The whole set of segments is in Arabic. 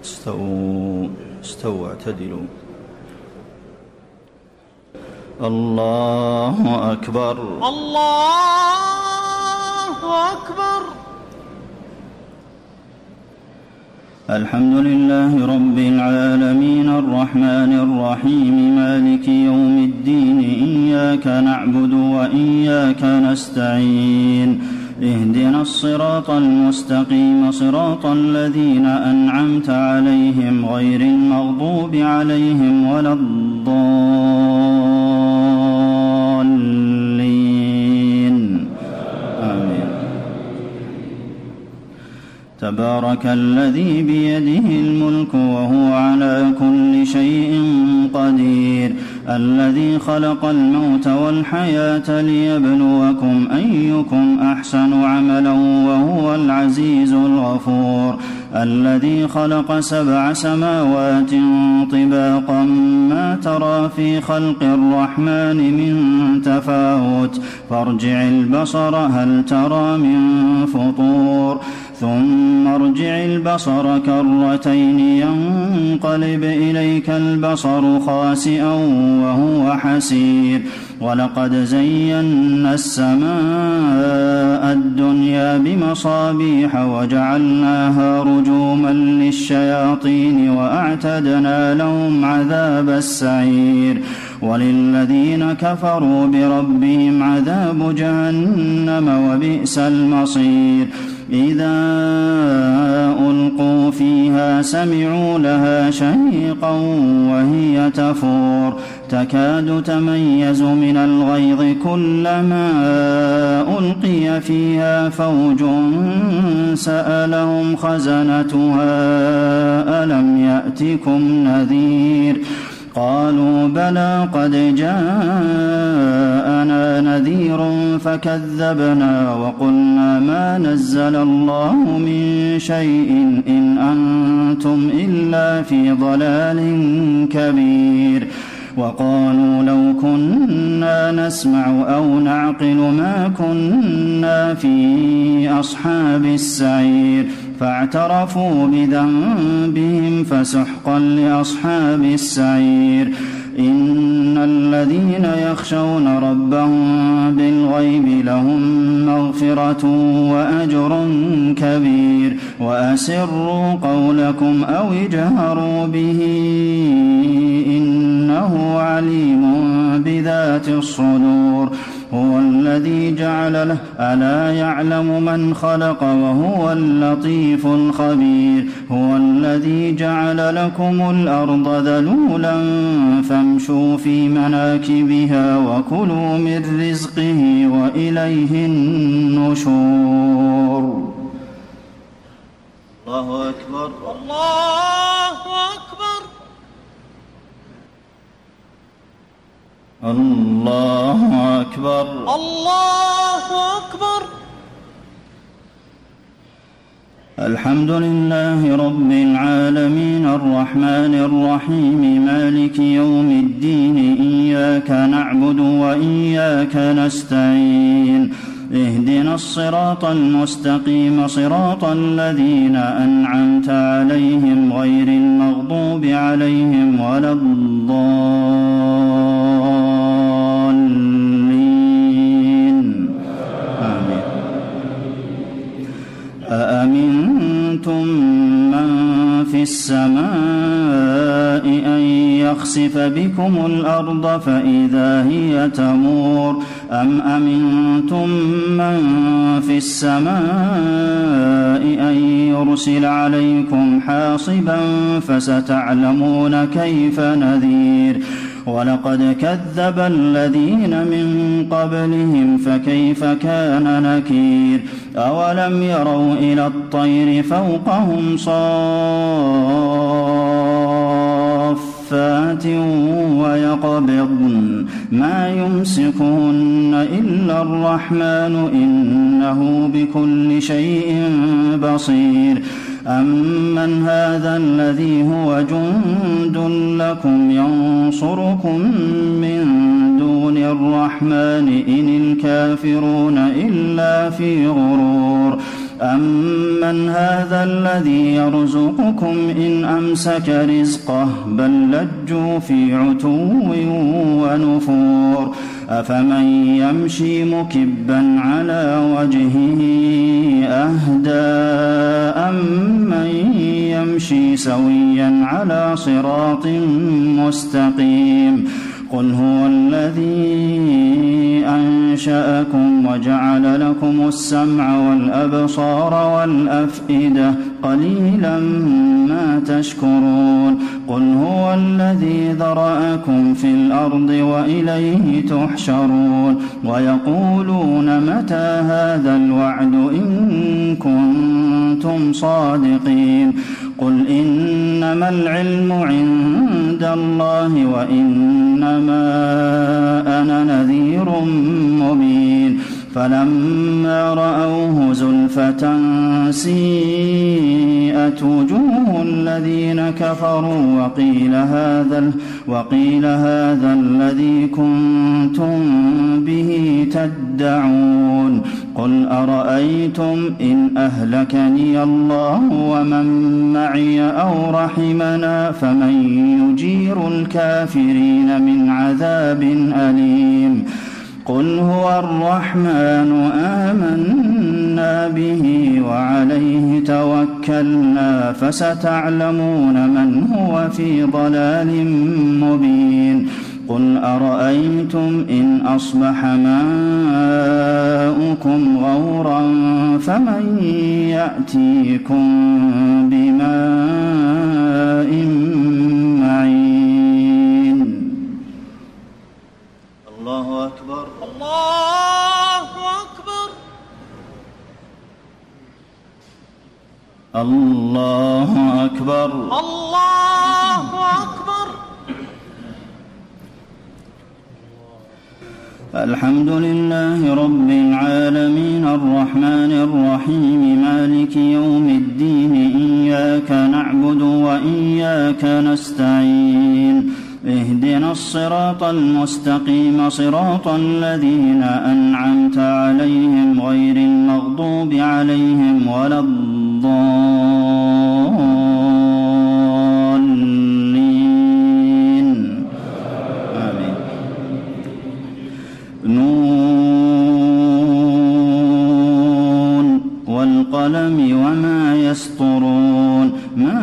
استووا اعتدلوا. الله أكبر الله أكبر. الحمد لله رب العالمين الرحمن الرحيم مالك يوم الدين إياك نعبد وإياك نستعين اهدنا الصراط المستقيم صراط الذين أنعمت عليهم غير المغضوب عليهم ولا الضالين آمين. تبارك الذي بيده الملك وهو على كل شيء قدير الذي خلق الموت والحياة ليبلوكم أيكم أحسن عملا وهو العزيز الغفور الذي خلق 7 سماوات طباقا ما ترى في خلق الرحمن من تفاوت فارجع البصر هل ترى من فطور ثم ارجع البصر كرتين ينقلب إليك البصر خاسئا وهو حسير ولقد زينا السماء الدنيا بمصابيح وجعلناها رجوما للشياطين وأعتدنا لهم عذاب السعير وللذين كفروا بربهم عذاب جهنم وبئس المصير إذا ألقوا فيها سمعوا لها شهيقا وهي تفور تكاد تميز من الغيظ كلما ألقي فيها فوج سألهم خزنتها ألم يأتكم نذير قالوا بلى قد جاءنا نذير فكذبنا وقلنا ما نزل الله من شيء إن أنتم إلا في ضلال كبير وقالوا لو كنا نسمع أو نعقل ما كنا في أصحاب السعير فاعترفوا بذنبهم فسحقا لأصحاب السعير إن الذين يخشون ربهم بالغيب لهم مغفرة وأجر كبير وأسروا قولكم أو اجهروا به إنه عليم بذات الصدور هو الذي جعل له ألا يعلم من خلق وهو اللطيف الخبير هو الذي جعل لكم الأرض ذلولا فامشوا في مناكبها وكلوا من رزقه وإليه النشور. الله أكبر الله أكبر. الله أكبر الله أكبر. الحمد لله رب العالمين الرحمن الرحيم مالك يوم الدين إياك نعبد وإياك نستعين اهدنا الصراط المستقيم صراط الذين أنعمت عليهم غير المغضوب عليهم ولا الضالين آمين. أأمنتم من في السماء أن يخسف بكم الأرض فإذا هي تمور أم أمنتم من في السماء أن يرسل عليكم حاصبا فستعلمون كيف نذير ولقد كذب الذين من قبلهم فكيف كان نكير أولم يروا إلى الطير فوقهم صافات ويقبضن ما يمسكهن إلا الرحمن إنه بكل شيء بصير أمن هذا الذي هو جند لكم ينصركم من دون الرحمن إن الكافرون إلا في غرور أَمَّنْ هَٰذَا الَّذِي يَرْزُقُكُمْ إِنْ أَمْسَكَ رِزْقَهُ بَل لَّجُّوا فِي عُتُوٍّ وَنُفُورٍ أَفَمَن يَمْشِي مُكِبًّا عَلَىٰ وَجْهِهِ أَهْدَىٰ أَمَّن يَمْشِي سَوِيًّا عَلَىٰ صِرَاطٍ مُّسْتَقِيمٍ قُلْ هُوَ الَّذِي أَنشَأَكُمْ وَجَعَلَ لَكُمُ السَّمْعَ وَالْأَبْصَارَ وَالْأَفْئِدَةَ قَلِيلًا مَّا تَشْكُرُونَ قُلْ هُوَ الَّذِي ذَرَأَكُمْ فِي الْأَرْضِ وَإِلَيْهِ تُحْشَرُونَ وَيَقُولُونَ مَتَىٰ هَٰذَا الْوَعْدُ إِن كُنتُمْ صَادِقِينَ قُلْ إِنَّمَا الْعِلْمُ عِندَ اللَّهِ وَإِنَّمَا أَنَا نَذِيرٌ مُّبِينٌ فَلَمَّا رَأَوْهُ زُلْفَةً سِيئَتْ وُجُوهُ الَّذِينَ كَفَرُوا وَقِيلَ هَٰذَا الَّذِي كُنتُم بِهِ تَدَّعُونَ قُلْ أَرَأَيْتُمْ إِنْ أَهْلَكَنِيَ اللَّهُ وَمَن مَّعِيَ أَوْ رَحِمَنَا فَمَن يُجِيرُ الْكَافِرِينَ مِنْ عَذَابٍ أَلِيمٍ قُلْ هُوَ الرَّحْمَٰنُ آمَنَّا بِهِ وَعَلَيْهِ تَوَكَّلْنَا فَسَتَعْلَمُونَ مَنْ هُوَ فِي ضَلَالٍ مُّبِينٍ قُلْ أَرَأَيْتُمْ إِنْ أَصْبَحَ مَاؤُكُمْ غَوْرًا فَمَن يَأْتِيكُم بِمَاءٍ مَّعِينٍ الله أكبر الله أكبر الله أكبر الله أكبر الحمد لله رب العالمين الرحمن الرحيم مالك يوم الدين إياك نعبد وإياك نستعين اهدنا الصراط المستقيم صراط الذين أنعمت عليهم غير المغضوب عليهم ولا الضالين آمين نون والقلم وما يسطرون ما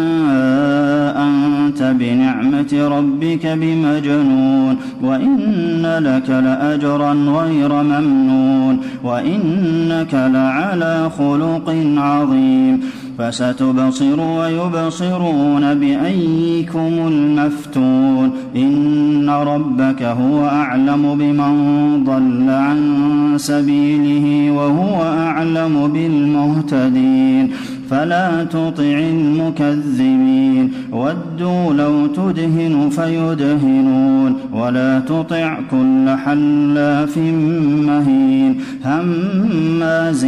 أنت بنعمة ربك بمجنون وإن لك لأجرا غير ممنون وإنك لعلى خلق عظيم فستبصر ويبصرون بأيكم المفتون إن ربك هو أعلم بمن ضل عن سبيله وهو أعلم بالمهتدين فلا تطع المكذبين ودوا لو تدهن فيدهنون ولا تطع كل حلاف مهين هماز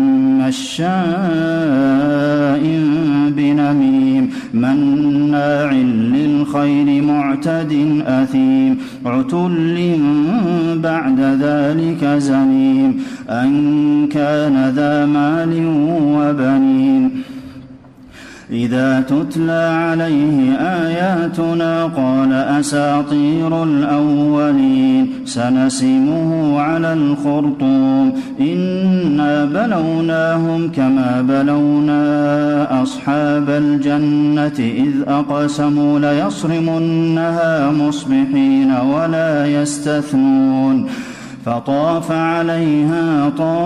مشاء بنميم مناع للخير معتد أثيم عتل بعد ذلك زنيم أن كان ذا مال وبنين إذا تتلى عليه آياتنا قال أساطير الأولين سنسمه على الخرطوم إنا بلوناهم كما بلونا أصحاب الجنة إذ أقسموا ليصرمنها مصبحين ولا يستثنون فطاف عليها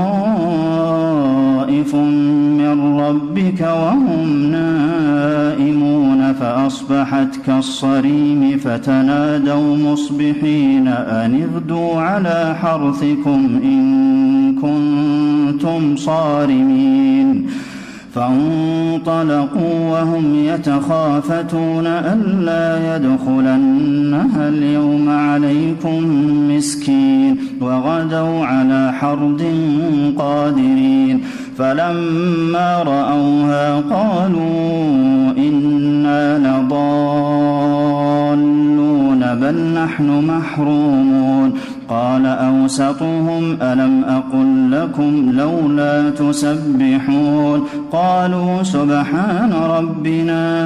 طائف من ربك وهم نائمون فأصبحت كالصريم فتنادوا مصبحين أن اغدوا على حرثكم إن كنتم صارمين فانطلقوا وهم يتخافتون ألا يدخلنها اليوم عليكم مسكين وغدوا على حرد قادرين فلما رأوها قالوا إنا لضالون بل نحن محرومون قال أوسطهم ألم أقل لكم لولا تسبحون قالوا سبحان ربنا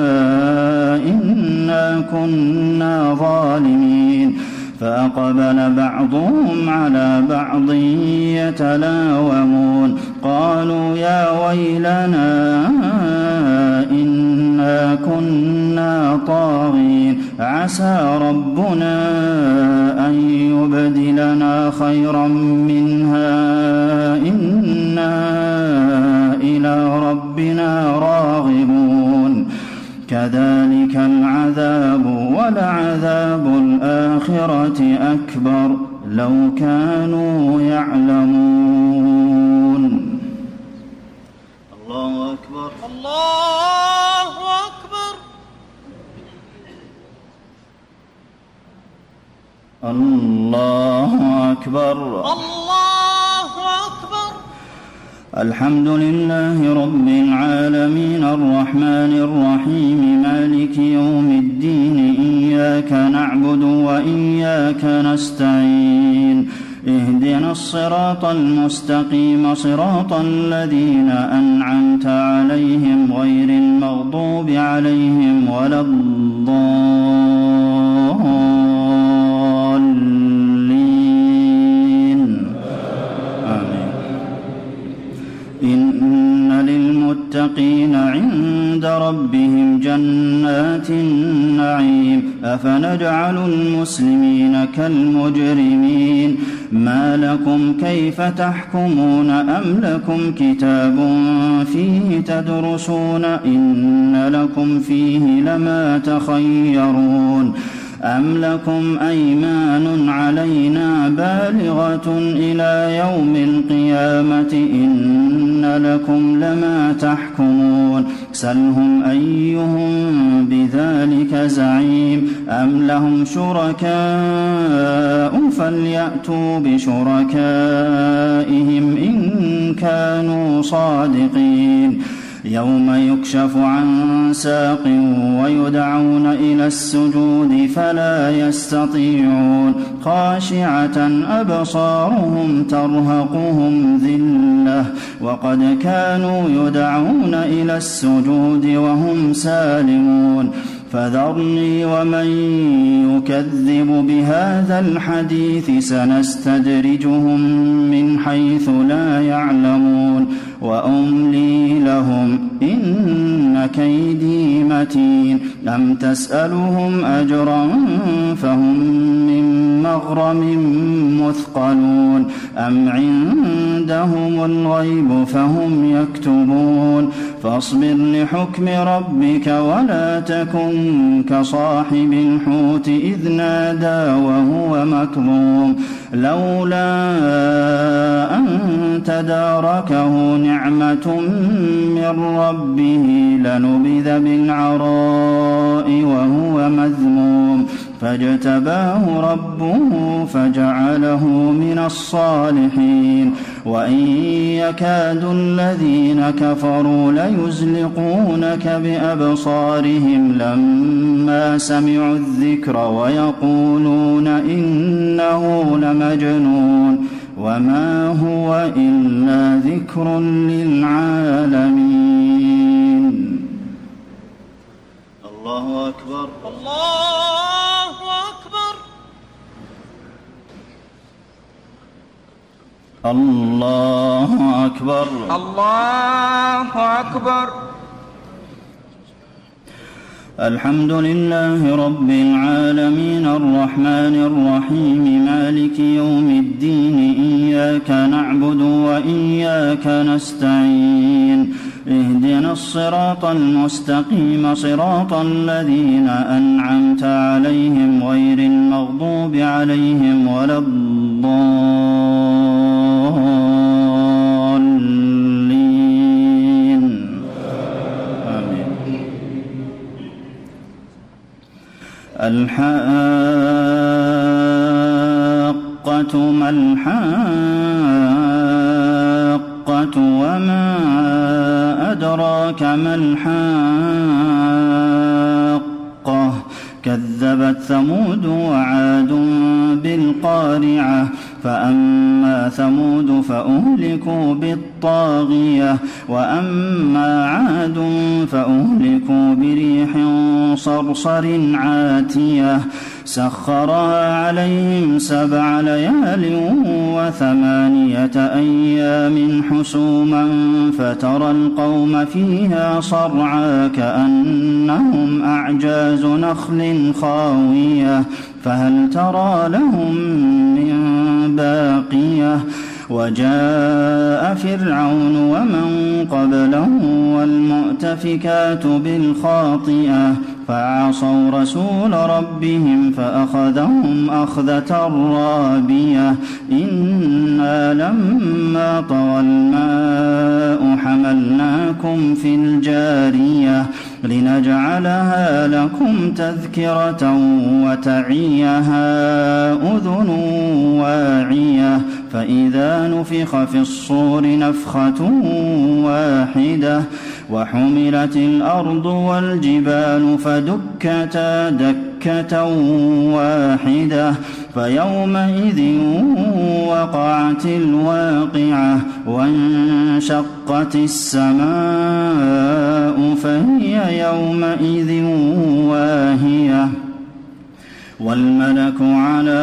إنا كنا ظالمين فأقبل بعضهم على بعض يتلاومون قالوا يا ويلنا إنا كنا طاغين عسى ربنا أن يبدلنا خيرا منها إنا إلى ربنا راغبون كذلك العذاب ولعذاب الآخرة أكبر لو كانوا يعلمون الله أكبر الله أكبر الله أكبر الله أكبر الحمد لله رب العالمين الرحمن الرحيم مالك يوم الدين إياك نعبد وإياك نستعين اهدنا الصراط المستقيم صراط الذين أنعمت عليهم غير المغضوب عليهم ولا الضالين آمين إن للمتقين عند ربهم جنات النعيم أفنجعل المسلمين كالمجرمين ما لكم كيف تحكمون أم لكم كتاب فيه تدرسون إن لكم فيه لما تخيرون أم لكم أيمان علينا بالغة إلى يوم القيامة إن لكم لما تحكمون سلهم أيهم بذلك زعيم أم لهم شركاء فليأتوا بشركائهم إن كانوا صادقين يوم يكشف عن ساق ويدعون إلى السجود فلا يستطيعون خاشعة أبصارهم ترهقهم ذلة وقد كانوا يدعون إلى السجود وهم سالمون فذرني ومن يكذب بهذا الحديث سنستدرجهم من حيث لا يعلمون وأملي لهم إن كيدي متين أم تسألهم أجرا فهم من مغرم مثقلون أم عندهم الغيب فهم يكتبون فاصبر لحكم ربك ولا تكن كصاحب الحوت إذ نادى وهو مكظوم لولا أن تداركه نعمة من ربه لنبذ بالعراء وهو مذموم فاجتباه ربه فجعله من الصالحين وإن يكاد الذين كفروا ليزلقونك بأبصارهم لما سمعوا الذكر ويقولون إنه لمجنون وما هو إلا ذكر للعالمين الله أكبر الله أكبر الله أكبر الله أكبر الحمد لله رب العالمين الرحمن الرحيم مالك يوم الدين إياك نعبد وإياك نستعين اهدنا الصراط المستقيم صراط الذين أنعمت عليهم غير المغضوب عليهم ولا الضالين آمين الحاقة ما الحاقة وما أدراك ما الحاقة كذبت كذبت ثمود وعاد بالقارعة فأما ثمود فأهلكوا بالطاغية وأما عاد فأهلكوا بريح صرصر عاتية سخرها عليهم 7 ليال و8 أيام حسوما فترى القوم فيها صرعى كأنهم أعجاز نخل خاوية فهل ترى لهم من باقية وجاء فرعون ومن قبله والمؤتفكات بالخاطئة فعصوا رسول ربهم فأخذهم أخذة رابية إنا لما طغى الماء حملناكم في الجارية لنجعلها لكم تذكرة وتعيها أذن واعية فإذا نفخ في الصور نفخة واحدة وحملت الأرض والجبال فدكتا دكة واحدة فيومئذ وقعت الواقعة وانشقت السماء فهي يومئذ واهية والملك على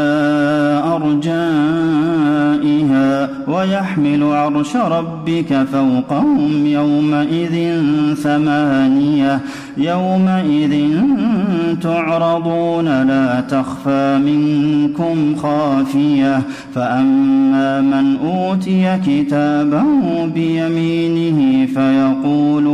أرجائها ويحمل عرش ربك فوقهم يومئذ 8 يومئذ تعرضون لا تخفى منكم خافية فأما من أوتي كتابه بيمينه فيقول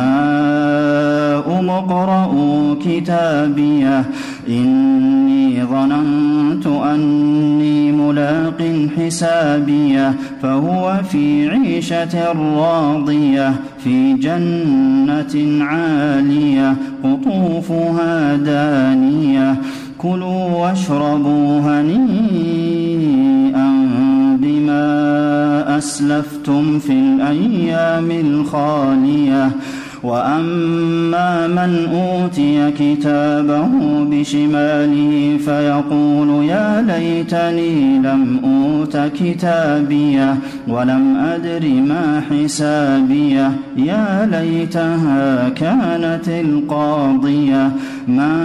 هاؤم اقرءوا كتابيه إني ظننت أني ملاق حسابيه فهو في عيشة راضية في جنة عالية قطوفها دانية كلوا واشربوا هنيئا بما أسلفتم في الأيام الخالية وأما من أوتي كتابه بشماله فيقول يا ليتني لم أوت كتابيه ولم أدر ما حسابيه يا ليتها كانت القاضية ما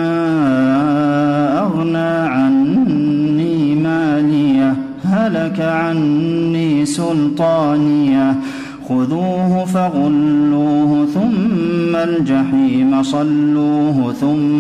أغنى عني ماليه هلك عني سلطانيه خذوه فغلوه ثم الجحيم صلوه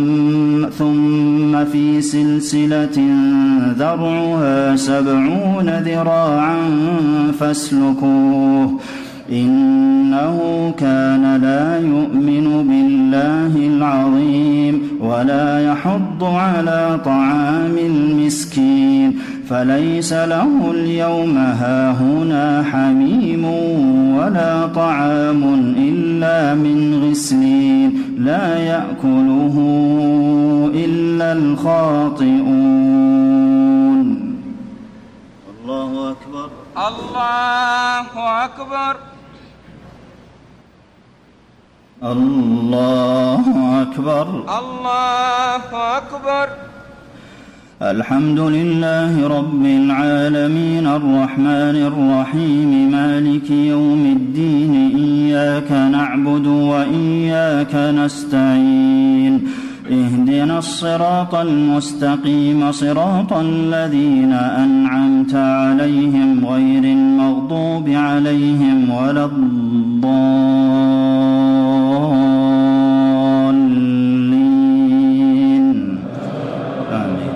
ثم في سلسلة ذرعها 70 ذراعا فاسلكوه إنه كان لا يؤمن بالله العظيم ولا يحض على طعام المسكين فليس له اليوم هاهنا حميم ولا طعام إلا من غسلين لا يأكله إلا الخاطئون الله أكبر الله أكبر الله أكبر الله أكبر الحمد لله رب العالمين الرحمن الرحيم مالك يوم الدين إياك نعبد وإياك نستعين اهدنا الصراط المستقيم صراط الذين أنعمت عليهم غير المغضوب عليهم ولا الضالين آمين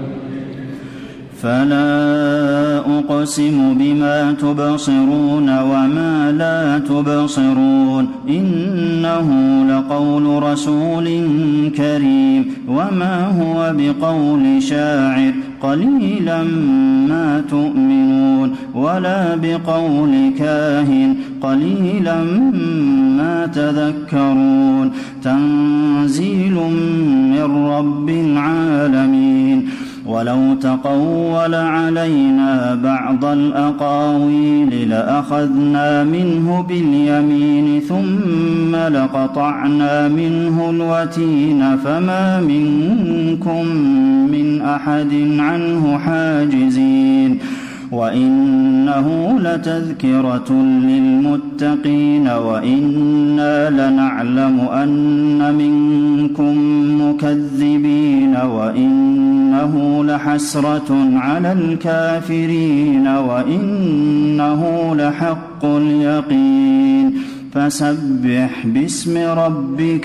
فلا أقسم بما تبصرون وما لا تبصرون إنه لقول رسول كريم وما هو بقول شاعر قليلا ما تؤمنون ولا بقول كاهن قليلا ما تذكرون تنزيل من رب العالمين ولو تقول علينا بعض الأقاويل لأخذنا منه باليمين ثم لقطعنا منه الوتين فما منكم من أحد عنه حاجزين وإنه لتذكرة للمتقين وإنا لنعلم أن منكم مكذبين وإنه لحسرة على الكافرين وإنه لحق اليقين فسبح باسم ربك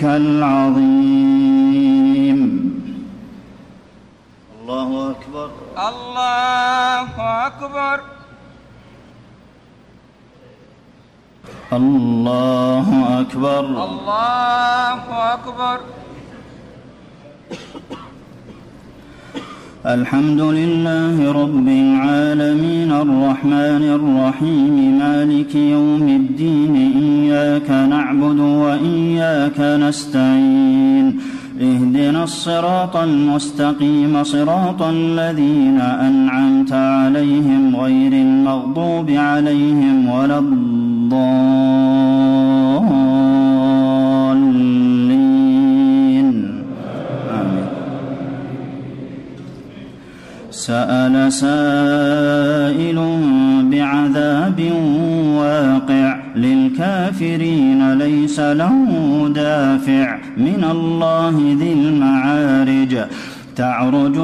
العظيم. الله أكبر. الله أكبر. الله أكبر. الله أكبر. الحمد لله رب العالمين الرحمن الرحيم مالك يوم الدين إياك نعبد وإياك نستعين اهدنا الصراط المستقيم صراط الذين أنعمت عليهم غير المغضوب عليهم ولا الضالين آمين. سأل سائل بعذاب واقع للكافرين ليس له دافع من الله ذي المعارج تعرج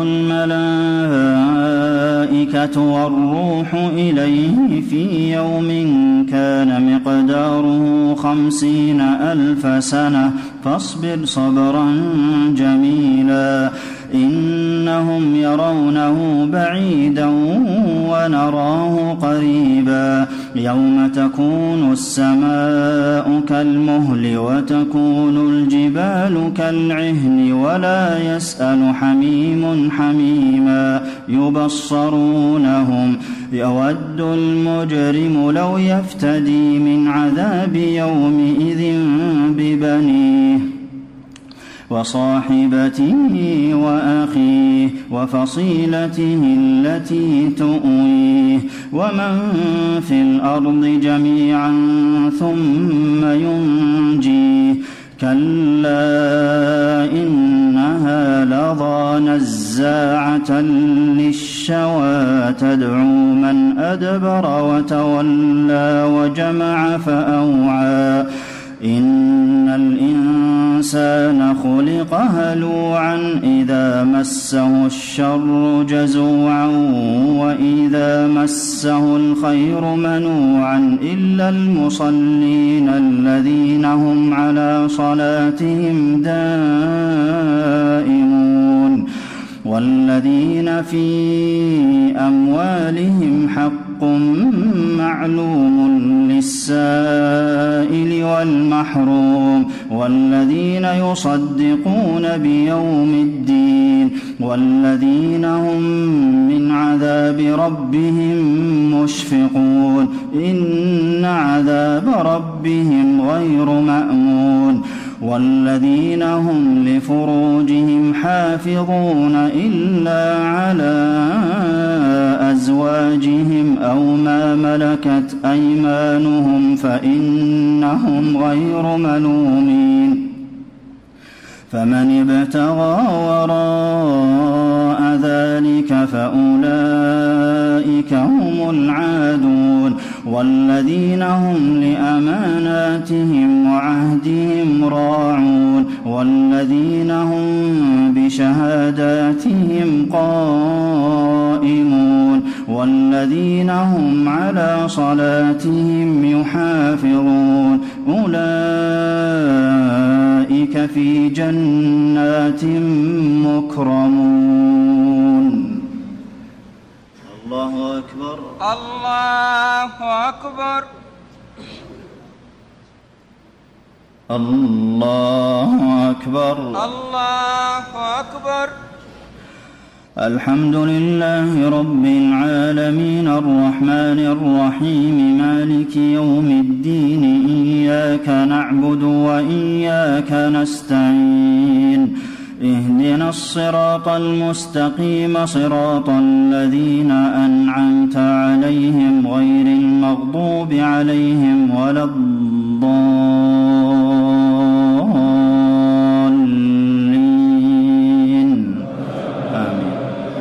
الملائكة والروح إليه في يوم كان مقداره 50,000 سنة فاصبر صبرا جميلا إنهم يرونه بعيدا ونراه قريبا يوم تكون السماء كالمهل وتكون الجبال كالعهن ولا يسأل حميم حميما يبصرونهم يود المجرم لو يفتدي من عذاب يومئذ ببنيه وصاحبته وأخيه وفصيلته التي تؤويه ومن في الأرض جميعا ثم ينجيه كلا إنها لظى نزاعة للشوى تدعو من أدبر وتولى وجمع فأوعى إن الإنسان خلق هلوعا إذا مسه الشر جزوعا وإذا مسه الخير منوعا إلا المصلين الذين هم على صلاتهم دائمون والذين في أموالهم حق معلوم للسائل والمحروم والذين يصدقون بيوم الدين والذين هم من عذاب ربهم مشفقون إن عذاب ربهم غير مأمون والذين هم لفروجهم حافظون إلا على أزواجهم أو ما ملكت أيمانهم فإنهم غير ملومين فمن ابتغى وراء ذلك فأولئك هم العادون والذين هم لأماناتهم وعهدهم راعون والذين هم بشهاداتهم قائمون والذين هم على صلاتهم يحافظون أولئك في جنات مكرمون. الله أكبر. الله أكبر. الله أكبر. الله أكبر. الحمد لله رب العالمين الرحمن الرحيم مالك يوم الدين إياك نعبد وإياك نستعين اهدنا الصراط المستقيم صراط الذين أنعمت عليهم غير المغضوب عليهم ولا الضالين آمين.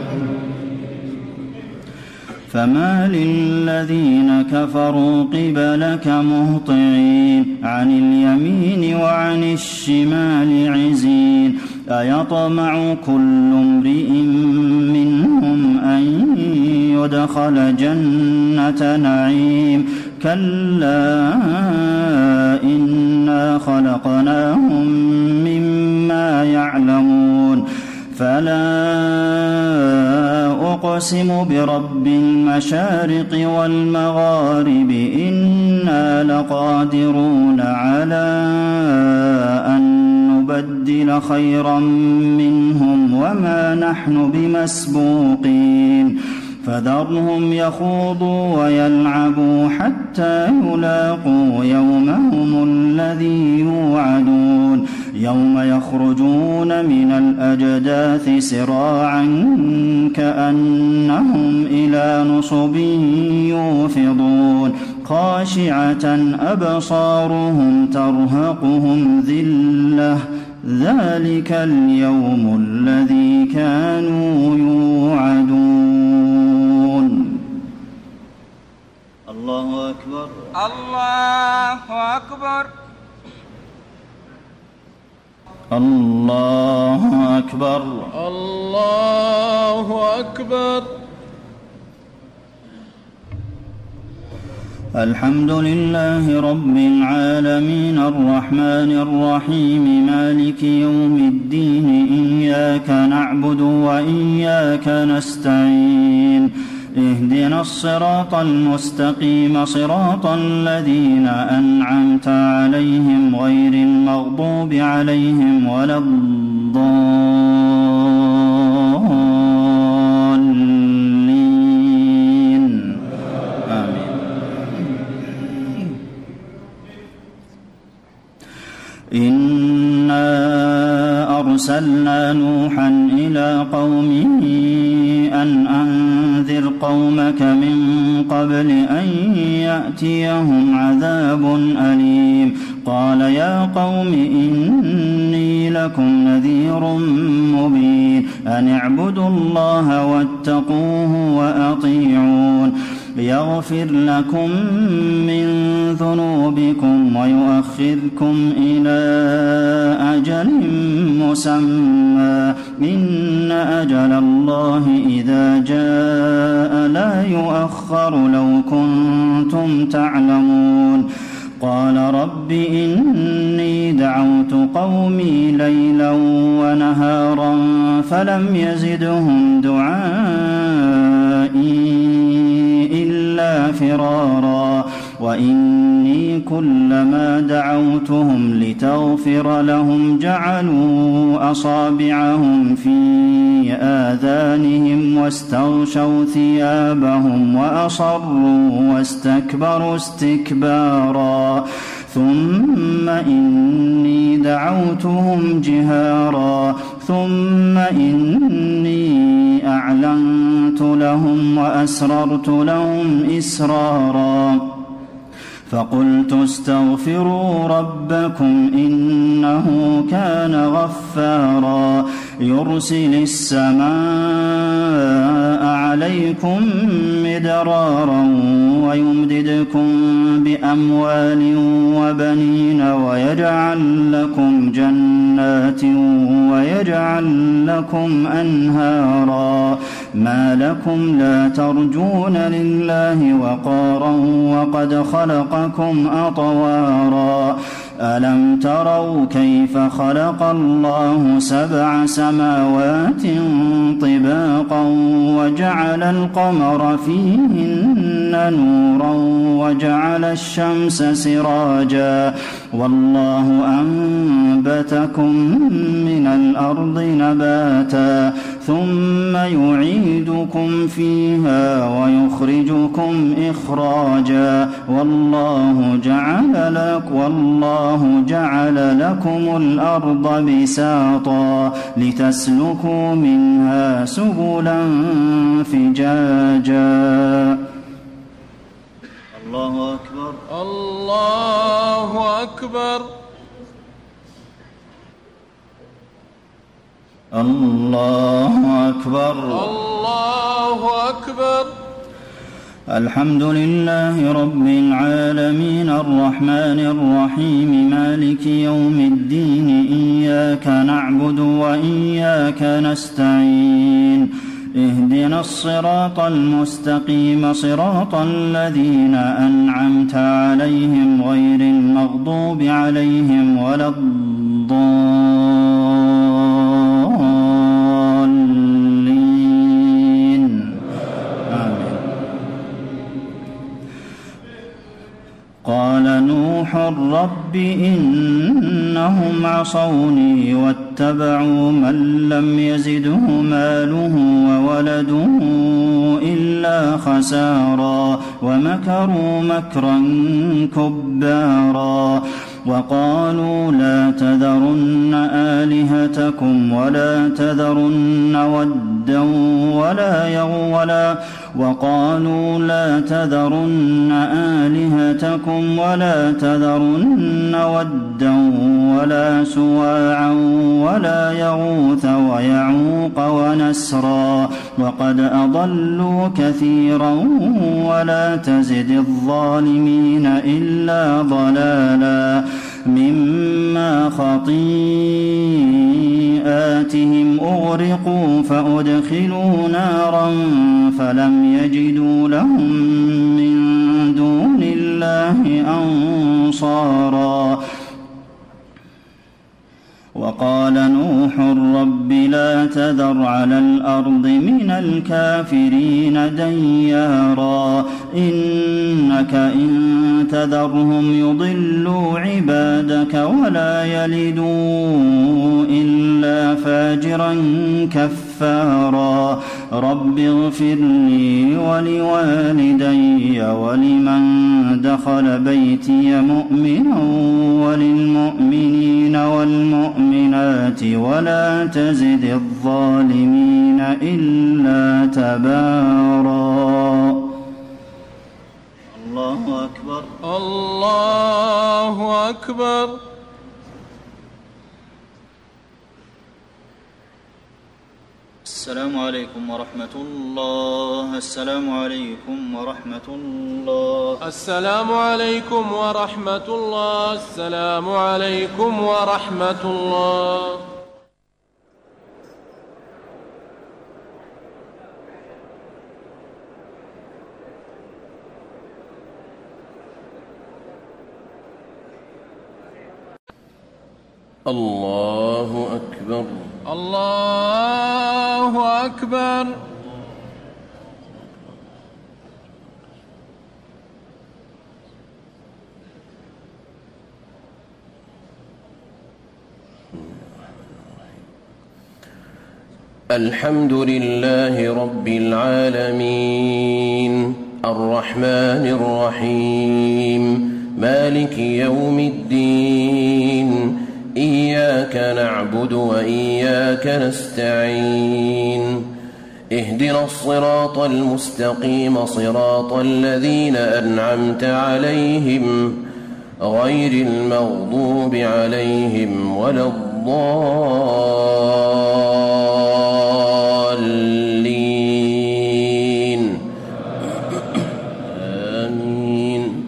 فمال الذين كفروا قبلك مهطعين عن اليمين وعن الشمال عزين أيطمع كل امرئ منهم أن يدخل جنة نعيم كلا إنا خلقناهم مما يعلمون فلا أقسم برب المشارق والمغارب إنا لقادرون على أن نبدل خيرا منهم وما نحن بمسبوقين فذرهم يخوضوا ويلعبوا حتى يلاقوا يومهم الذي يوعدون يوم يخرجون من الأجداث سراعا كأنهم إلى نصب يوفضون خاشعة أبصارهم ترهقهم ذلة ذلك اليوم الذي كانوا يوعدون. الله أكبر. الله أكبر. الله أكبر. الله أكبر. الحمد لله رب العالمين الرحمن الرحيم مالك يوم الدين إياك نعبد وإياك نستعين اهدنا الصراط المستقيم صراط الذين أنعمت عليهم غير المغضوب عليهم ولا الضالين آمين. إنا أرسلنا نوحا إلى قومه أن أنذر قومك من قبل أن يأتيهم عذاب أليم قال يا قوم إني لكم نذير مبين أن اعبدوا الله واتقوه وأطيعون يغفر لكم من ذنوبكم ويؤخركم إلى أجل مسمى إن أجل الله إذا جاء لا يؤخر لو كنتم تعلمون قال رب إني دعوت قومي ليلا ونهارا فلم يزدهم دعائي إلا فرارا وإني كلما دعوتهم لتغفر لهم جعلوا أصابعهم في آذانهم واستغشوا ثيابهم وأصروا واستكبروا استكبارا ثم إني دعوتهم جهارا ثم إني أعلنت لهم وأسررت لهم إسرارا فقلت استغفروا ربكم إنه كان غفارا يرسل السماء عليكم مدرارا ويمددكم بأموال وبنين ويجعل لكم جنات ويجعل لكم أنهارا ما لكم لا ترجون لله وقارا وقد خلقكم أطوارا ألم تروا كيف خلق الله 7 سماوات طباقا وجعل القمر فيهن نورا وجعل الشمس سراجا والله أنبتكم من الأرض نباتا ثم يعيدكم فيها ويخرجكم إخراجا والله جعل جعل لكم الأرض بساطا لتسلكوا منها سبلا فجاجا. الله أكبر. الله أكبر. الله أكبر. الله أكبر. الحمد لله رب العالمين الرحمن الرحيم مالك يوم الدين إياك نعبد وإياك نستعين اهدنا الصراط المستقيم صراط الذين أنعمت عليهم غير المغضوب عليهم ولا الضالين آمين. قال نوح رب إنهم عصوني واتبعوا من لم يزده ماله وولده إلا خسارا ومكروا مكرا كبارا وقالوا لا تذرن آلهتكم ولا تذرن ودا وقالوا لا تذرن آلهتكم ولا تذرن ودا ولا سواعا ولا يغوث ويعوق ونسرا وقد أضلوا كثيرا ولا تزد الظالمين إلا ضلالا مما خطيئاتهم أغرقوا فأدخلوا نارا فلم يجدوا لهم من دون الله أنصارا. وقال نوح رب لا تذر على الأرض من الكافرين ديارا إنك إن تذرهم يضلوا عبادك ولا يلدوا إلا فاجرا كفارا. رب اغفر لي ولوالدي ولمن دخل بيتي مؤمنا وللمؤمنين والمؤمنات ولا تزد الظالمين إلا تبارا. الله أكبر. الله أكبر. السلام عليكم ورحمة الله. السلام عليكم ورحمة الله. السلام عليكم ورحمة الله. السلام عليكم ورحمة الله. الله أكبر. الله أكبر. الحمد لله رب العالمين الرحمن الرحيم مالك يوم الدين إياك نعبد وإياك نستعين اهدنا الصراط المستقيم صراط الذين أنعمت عليهم غير المغضوب عليهم ولا الضالين آمين.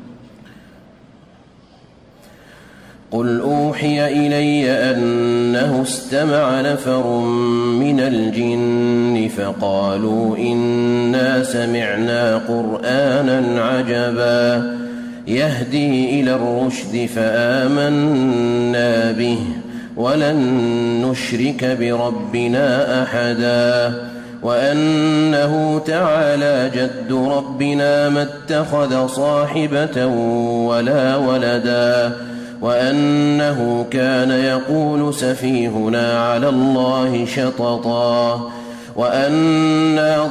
قل أوحي إلي أنه استمع نفر من الجن فقالوا إنا سمعنا قرآنا عجبا يهدي إلى الرشد فآمنا به ولن نشرك بربنا أحدا وأنه تعالى جد ربنا ما اتخذ صاحبة ولا ولدا وأنه كان يقول سفيهنا على الله شططا وأنا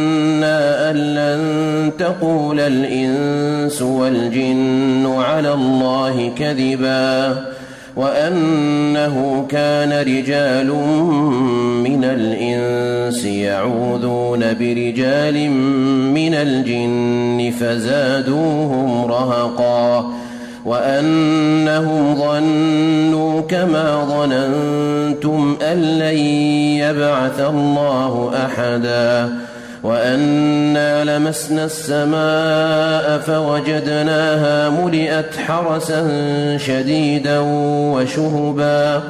ظننا أن لن تقول الإنس والجن على الله كذبا وأنه كان رجال من الإنس يعوذون برجال من الجن فزادوهم رهقا وأنهم ظنوا كما ظننتم أن لن يبعث الله أحدا وأنا لمسنا السماء فوجدناها ملئت حرسا شديدا وشهبا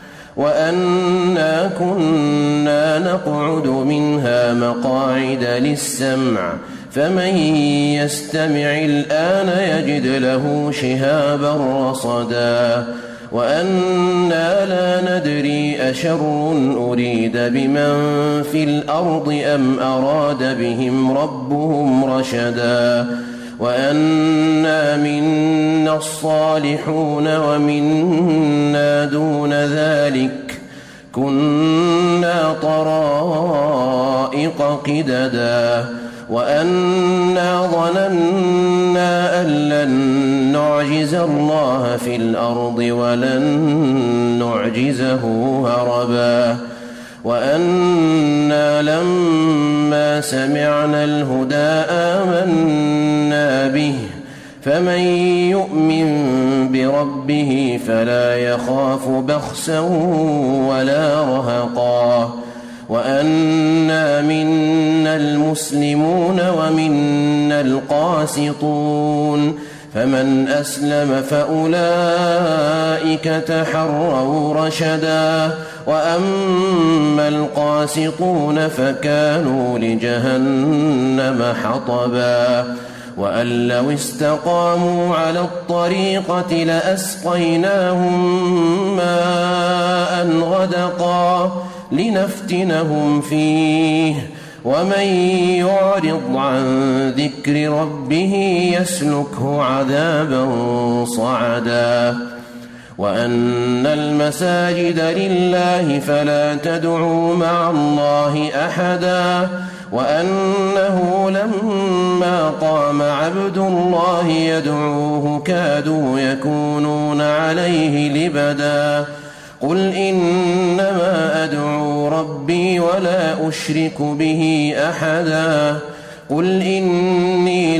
وأنا كنا نقعد منها مقاعد للسمع فمن يستمع الآن يجد له شهابا رصدا وأنا لا ندري أشر أريد بمن في الأرض أم أراد بهم ربهم رشدا وأنا منا الصالحون ومنا دون ذلك كنا طرائق قددا وأنا ظننا أن لن نعجز الله في الأرض ولن نعجزه هربا وأنا لما سمعنا الهدى آمنا به فمن يؤمن بربه فلا يخاف بخسا ولا رهقا وأنا منا المسلمون ومنا القاسطون فمن أسلم فأولئك تحروا رشدا وأما القاسطون فكانوا لجهنم حطبا وأن لو استقاموا على الطريقة لأسقيناهم ماء غدقا لنفتنهم فيه ومن يعرض عن ذكر ربه يسلكه عذابا صعدا وأن المساجد لله فلا تدعوا مع الله أحدا وأنه لما قام عبد الله يدعوه كادوا يكونون عليه لبدا قل إنما أدعو ربي ولا أشرك به أحدا قل إني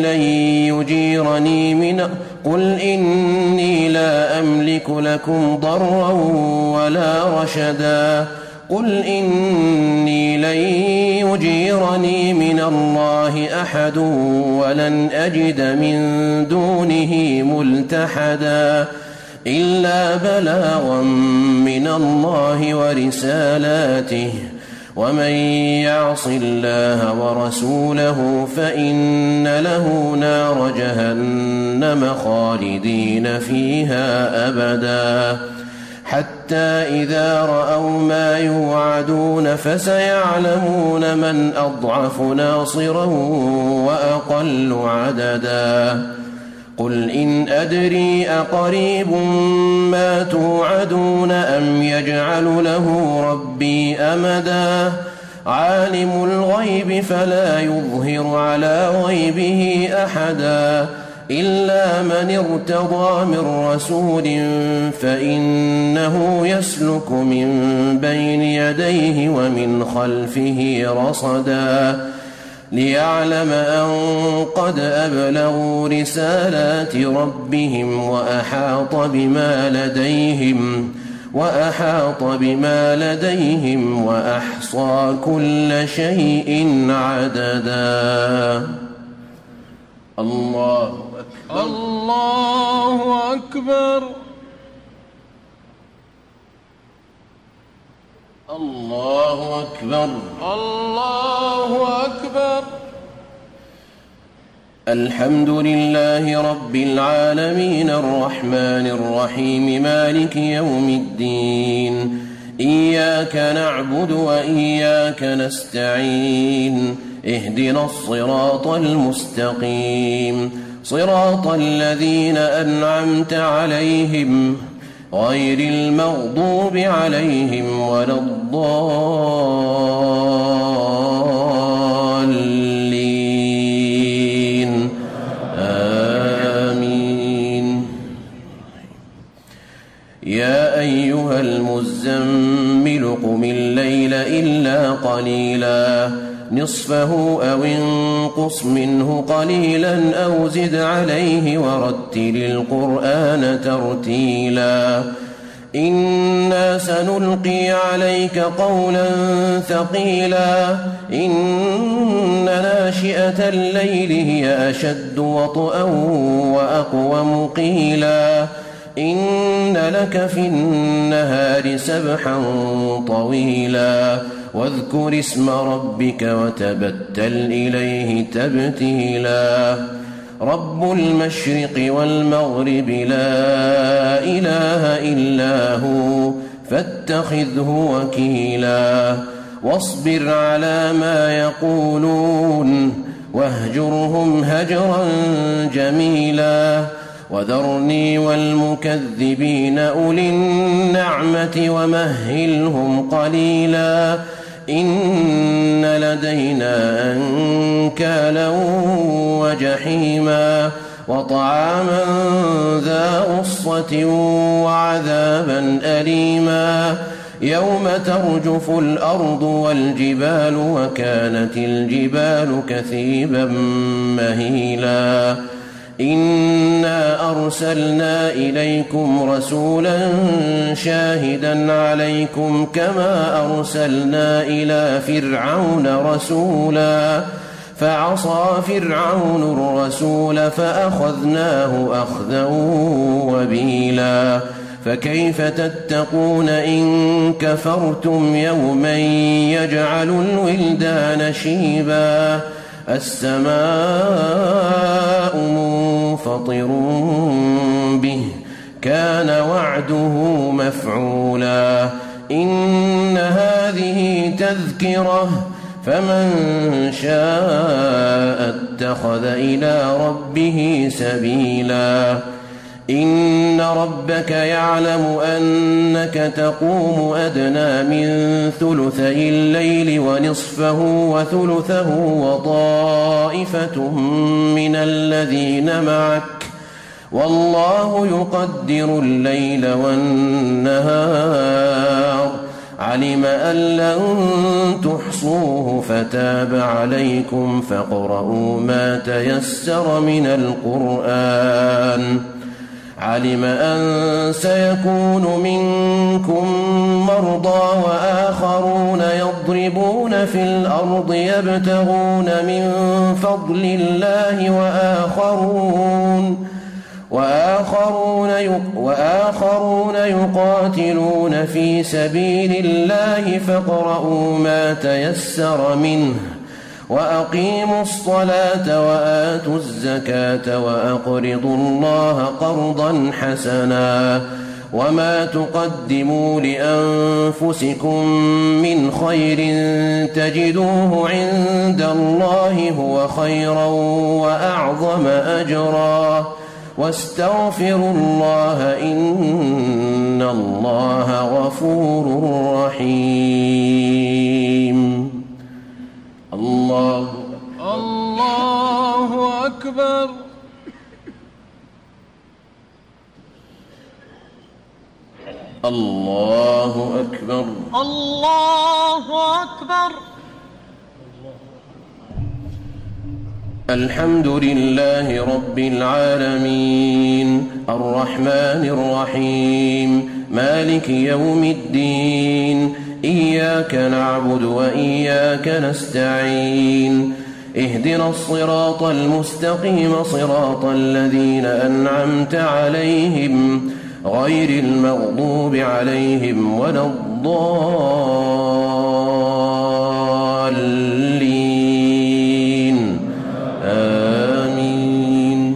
لا أملك لكم ضرا ولا رشدا قل إني لن يجيرني من الله أحد ولن أجد من دونه ملتحدا إلا بلاغا من الله ورسالاته ومن يعص الله ورسوله فإن له نار جهنم خالدين فيها أبدا حتى إذا رأوا ما يوعدون فسيعلمون من أضعف ناصرا وأقل عددا قل إن أدري أقريب ما توعدون أم يجعل له ربي أمدا عالم الغيب فلا يظهر على غيبه أحدا إلا من ارتضى من رسول فإنه يسلك من بين يديه ومن خلفه رصدا ليعلم أن قد أبلغوا رسالات ربهم وأحاط بما لديهم وأحصى كل شيء عددا الله أكبر الله أكبر الله أكبر الله أكبر الحمد لله رب العالمين الرحمن الرحيم مالك يوم الدين إياك نعبد وإياك نستعين اهدنا الصراط المستقيم صراط الذين أنعمت عليهم غير المغضوب عليهم ولا الضالين آمين يا أيها المزمل قم الليل إلا قليلا نصفه أو انقص منه قليلا أو زد عليه ورتل القرآن ترتيلا إنا سنلقي عليك قولا ثقيلا إن ناشئة الليل هي أشد وطئا وأقوم قيلا إن لك في النهار سبحا طويلا واذكر اسم ربك وتبتل إليه تبتيلا رب المشرق والمغرب لا إله إلا هو فاتخذه وكيلا واصبر على ما يقولون واهجرهم هجرا جميلا وذرني والمكذبين أولي النعمة ومهلهم قليلا إن لدينا أنكالا وجحيما وطعاما ذا غصة وعذابا أليما يوم ترجف الأرض والجبال وكانت الجبال كثيبا مهيلا إنا أرسلنا إليكم رسولا شاهدا عليكم كما أرسلنا إلى فرعون رسولا فعصى فرعون الرسول فأخذناه أخذا وبيلا فكيف تتقون إن كفرتم يوما يجعل الولدان شيبا السماء منفطر به كان وعده مفعولا إن هذه تذكرة فمن شاء اتخذ إلى ربه سبيلا إن ربك يعلم أنك تقوم أدنى من ثلثي الليل ونصفه وثلثه وطائفة من الذين معك والله يقدر الليل والنهار علم أن لن تحصوه فتاب عليكم فاقرؤوا ما تيسر من القرآن علم أن سيكون منكم مرضى وآخرون يضربون في الأرض يبتغون من فضل الله وآخرون يقاتلون في سبيل الله فاقرؤوا ما تيسر منه وأقيموا الصلاة وآتوا الزكاة وأقرضوا الله قرضا حسنا وما تقدموا لأنفسكم من خير تجدوه عند الله هو خيرا وأعظم أجرا واستغفروا الله إن الله غفور رحيم الله أكبر الله أكبر الله أكبر الحمد لله رب العالمين الرحمن الرحيم مالك يوم الدين إياك نعبد وإياك نستعين اهدنا الصراط المستقيم صراط الذين أنعمت عليهم غير المغضوب عليهم ولا الضالين آمين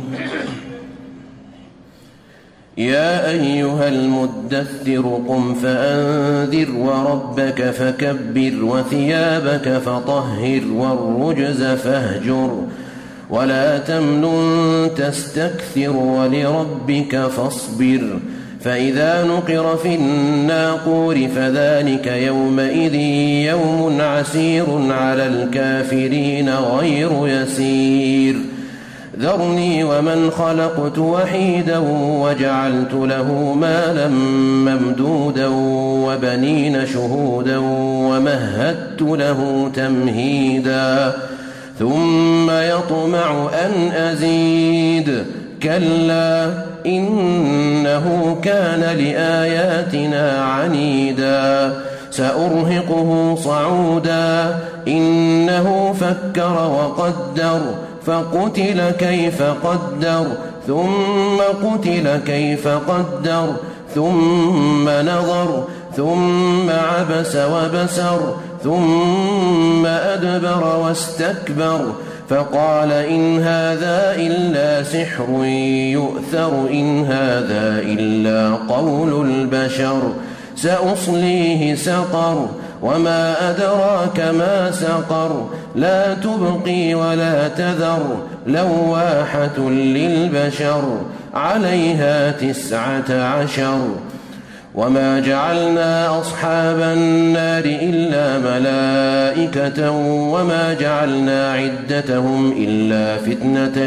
يا أيها المدثر قم فأنذر وربك فكبر وثيابك فطهر والرجز فاهجر ولا تمنن تستكثر ولربك فاصبر فإذا نقر في الناقور فذلك يومئذ يوم عسير على الكافرين غير يسير ذرني ومن خلقت وحيدا وجعلت له مالا ممدودا وبنين شهودا ومهدت له تمهيدا ثم يطمع أن أزيد كلا إنه كان لآياتنا عنيدا سأرهقه صعودا إنه فكر وقدر فقتل كيف قدر ثم قتل كيف قدر ثم نظر ثم عبس وبسر ثم أدبر واستكبر فقال إن هذا إلا سحر يؤثر إن هذا إلا قول البشر سأصليه سقر وما أدراك ما سقر لا تبقي ولا تذر لواحة للبشر عليها 19 وما جعلنا أصحاب النار إلا ملائكة وما جعلنا عدتهم إلا فتنة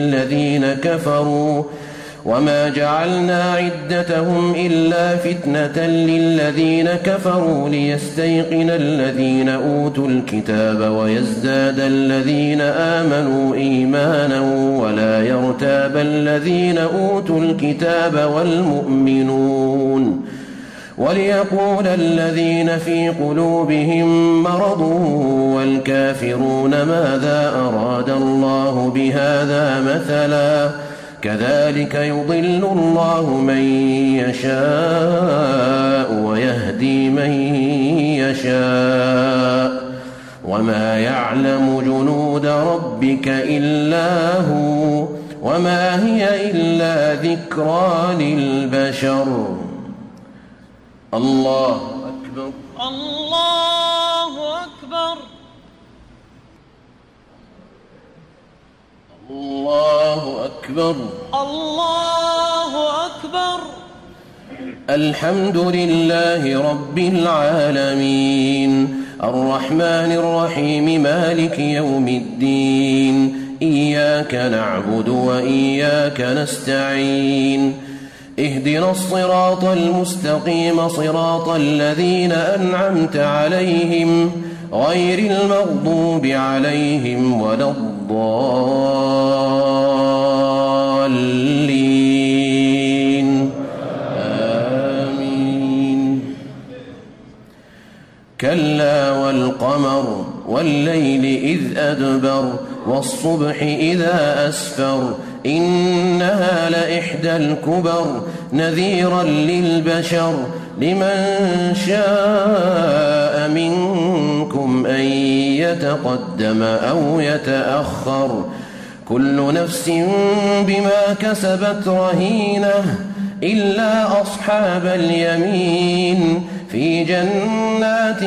للذين كفروا ليستيقن الذين أوتوا الكتاب ويزداد الذين آمنوا إيمانا ولا يرتاب الذين أوتوا الكتاب والمؤمنون وليقول الذين في قلوبهم مرض والكافرون ماذا أراد الله بهذا مثلا كذلك يضل الله من يشاء ويهدي من يشاء وما يعلم جنود ربك إلا هو وما هي إلا ذكرى للبشر الله أكبر الله أكبر الله أكبر الله أكبر الحمد لله رب العالمين الرحمن الرحيم مالك يوم الدين إياك نعبد وإياك نستعين اهدنا الصراط المستقيم صراط الذين أنعمت عليهم غير المغضوب عليهم ولا الضالين آمين كلا والقمر والليل إذ أدبر والصبح إذا أسفر إنها لإحدى الكبر نذيرا للبشر لمن شاء منكم أن يتقدم أو يتأخر كل نفس بما كسبت رهينة إلا أصحاب اليمين في جنات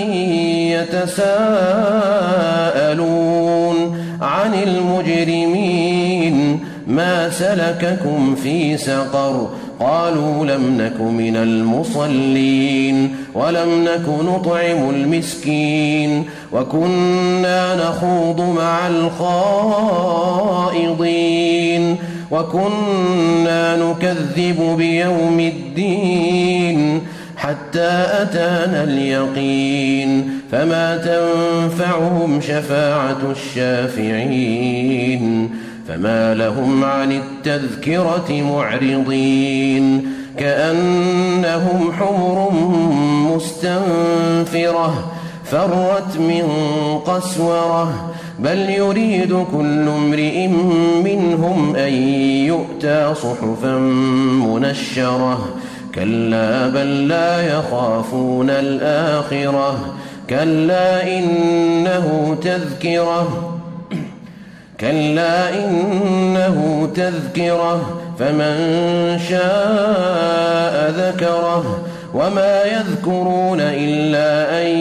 يتساءلون عن المجرمين ما سلككم في سقر قالوا لم نك من المصلين ولم نك نطعم المسكين وكنا نخوض مع الخائضين وكنا نكذب بيوم الدين حتى أتانا اليقين فما تنفعهم شفاعة الشافعين فما لهم عن التذكرة معرضين كأنهم حمر مستنفرة فرت من قسورة بل يريد كل امرئ منهم أن يؤتى صحفا منشرة كلا بل لا يخافون الآخرة كلا إنه تذكرة فمن شاء ذكره وما يذكرون إلا أن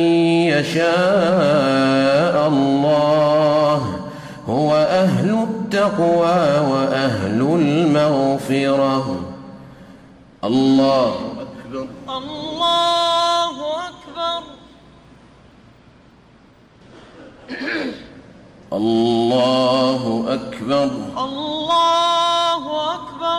يشاء الله هو أهل التقوى وأهل المغفرة الله أكبر الله أكبر الله أكبر. الله أكبر.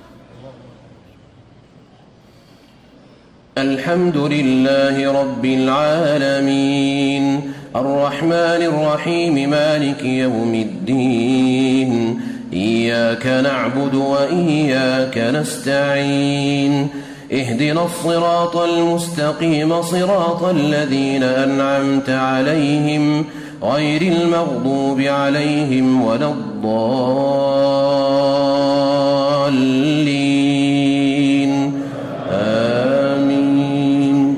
الحمد لله رب العالمين الرحمن الرحيم مالك يوم الدين إياك نعبد وإياك نستعين اهدنا الصراط المستقيم صراط الذين أنعمت عليهم غير المغضوب عليهم ولا الضالين آمين.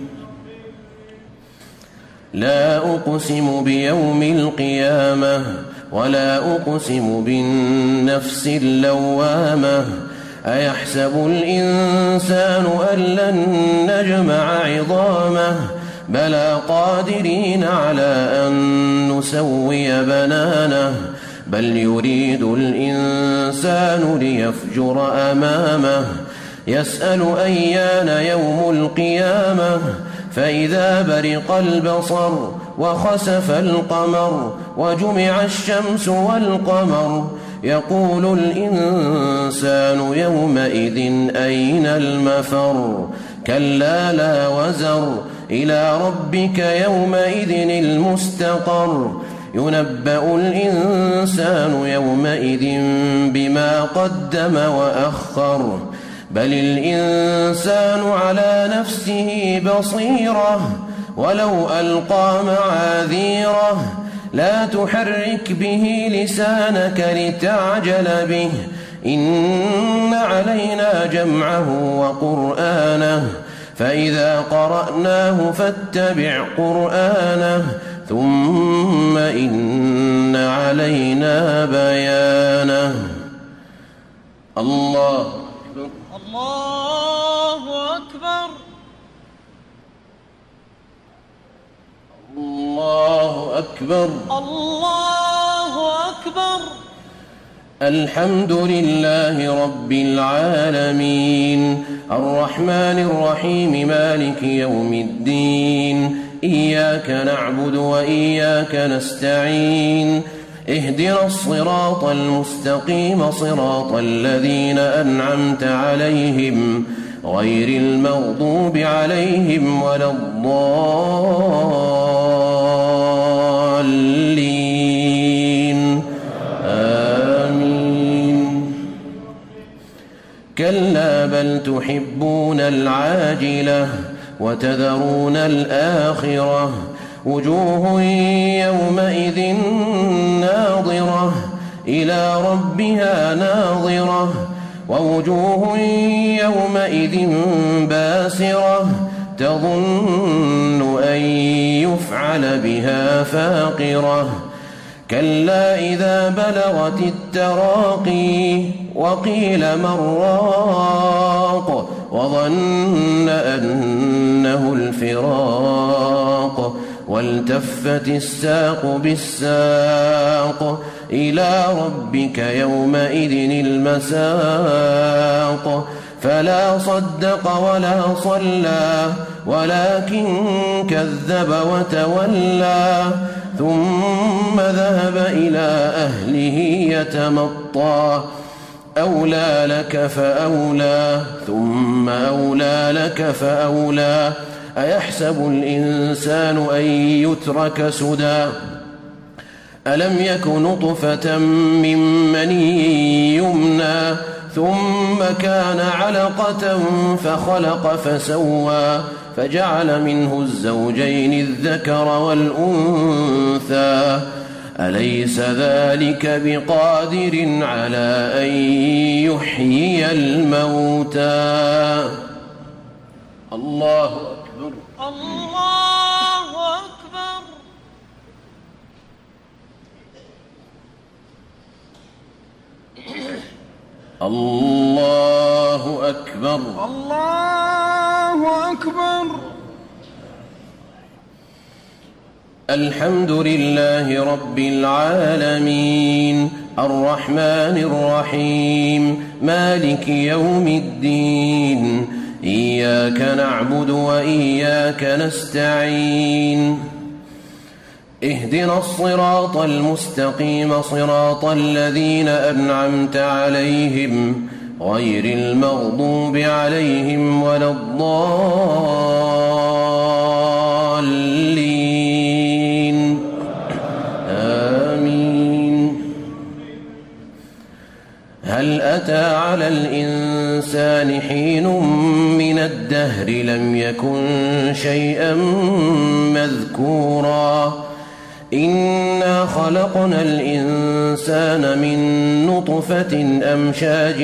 لا أقسم بيوم القيامة ولا أقسم بالنفس اللوامة أيحسب الإنسان أن لن نجمع عظامه بلى قادرين على أن نسوي بنانه بل يريد الإنسان ليفجر أمامه يسأل أيان يوم القيامة فإذا برق البصر وخسف القمر وجمع الشمس والقمر يقول الإنسان يومئذ أين المفر كلا لا وزر إلى ربك يومئذ المستقر ينبأ الإنسان يومئذ بما قدم وأخر بل الإنسان على نفسه بصيرة ولو ألقى معاذيره لا تحرك به لسانك لتعجل به إن علينا جمعه وقرآنه فإذا قرأناه فاتبع قرآنه ثم إن علينا بيانه. الله أكبر. الله أكبر. الله أكبر. الله أكبر. الحمد لله رب العالمين الرحمن الرحيم مالك يوم الدين إياك نعبد وإياك نستعين اهدنا الصراط المستقيم صراط الذين أنعمت عليهم غير المغضوب عليهم ولا الضالين آمين. كلا بل تحبون العاجلة وتذرون الآخرة وجوه يومئذ ناظرة إلى ربها ناظرة ووجوه يومئذ باسرة تظن أن يفعل بها فاقرة كلا إذا بلغت التراقي وقيل من راق وظن أنه الفراق والتفت الساق بالساق إلى ربك يومئذ المساق فلا صدق ولا صلى ولكن كذب وتولى ثم ذهب إلى أهله يتمطى أولى لك فأولى ثم أولى لك فأولى أيحسب الإنسان أن يترك سدى ألم يك نطفة من مني يمنى ثم كان علقة فخلق فسوى فجعل منه الزوجين الذكر والأنثى أليس ذلك بقادر على أن يحيي الموتى. الله أكبر. الله أكبر. الله أكبر. الله أكبر. الحمد لله رب العالمين الرحمن الرحيم مالك يوم الدين إياك نعبد وإياك نستعين اهدنا الصراط المستقيم صراط الذين أنعمت عليهم غير المغضوب عليهم ولا الضالين آمين. هل أتى على الإنسان حين من الدهر لم يكن شيئا مذكورا إنا خلقنا الإنسان من نطفة أمشاج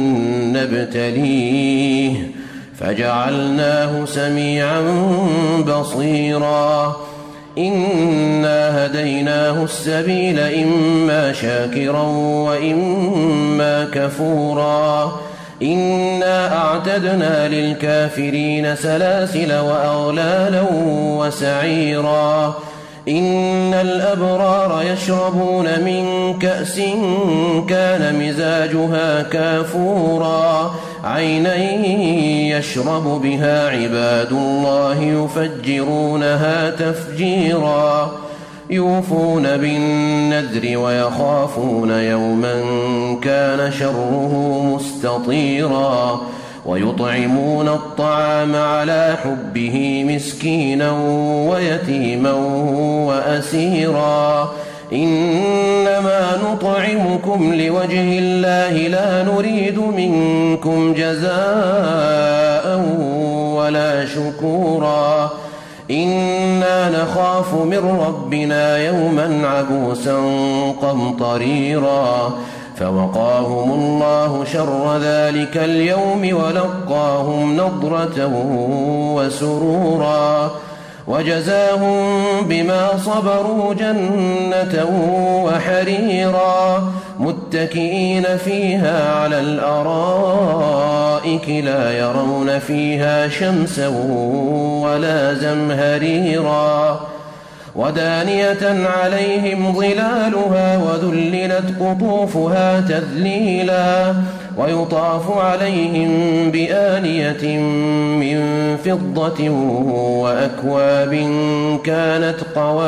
نبتليه فجعلناه سميعا بصيرا إنا هديناه السبيل إما شاكرا وإما كفورا إنا أعتدنا للكافرين سلاسل وأغلالا وسعيرا إن الأبرار يشربون من كأس كان مزاجها كافورا عينا يشرب بها عباد الله يفجرونها تفجيرا يوفون بالنذر ويخافون يوما كان شره مستطيرا ويطعمون الطعام على حبه مسكينا ويتيما وأسيرا إنما نطعمكم لوجه الله لا نريد منكم جزاء ولا شكورا إنا نخاف من ربنا يوما عبوسا قمطريرا فوقاهم الله شر ذلك اليوم ولقاهم نضرة وسرورا وجزاهم بما صبروا جنة وحريرا متكئين فيها على الأرائك لا يرون فيها شمسا ولا زمهريرا ودانية عليهم ظلالها وذللت قطوفها تذليلا ويطاف عليهم بآنية من فضة وأكواب كانت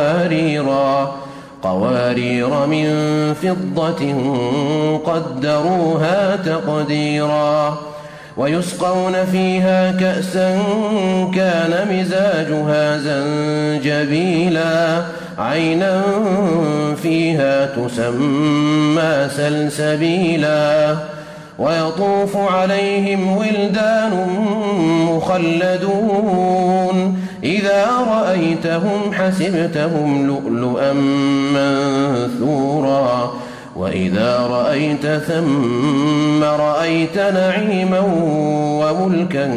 قوارير من فضة قدروها تقديرا ويسقون فيها كأسا كان مزاجها زنجبيلا عينا فيها تسمى سلسبيلا ويطوف عليهم ولدان مخلدون إذا رأيتهم حسبتهم لؤلؤا منثورا وإذا رأيت ثم رأيت نعيما وملكا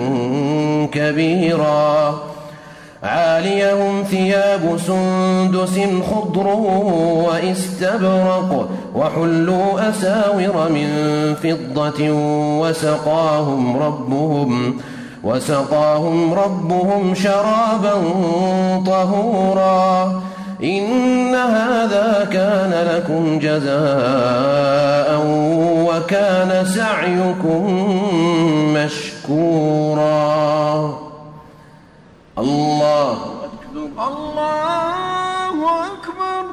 كبيرا عاليهم ثياب سندس خضر واستبرق وحلوا أساور من فضة وسقاهم ربهم شرابا طهورا إن هذا كان لكم جزاء وكان سعيكم مشكورا. الله أكبر الله أكبر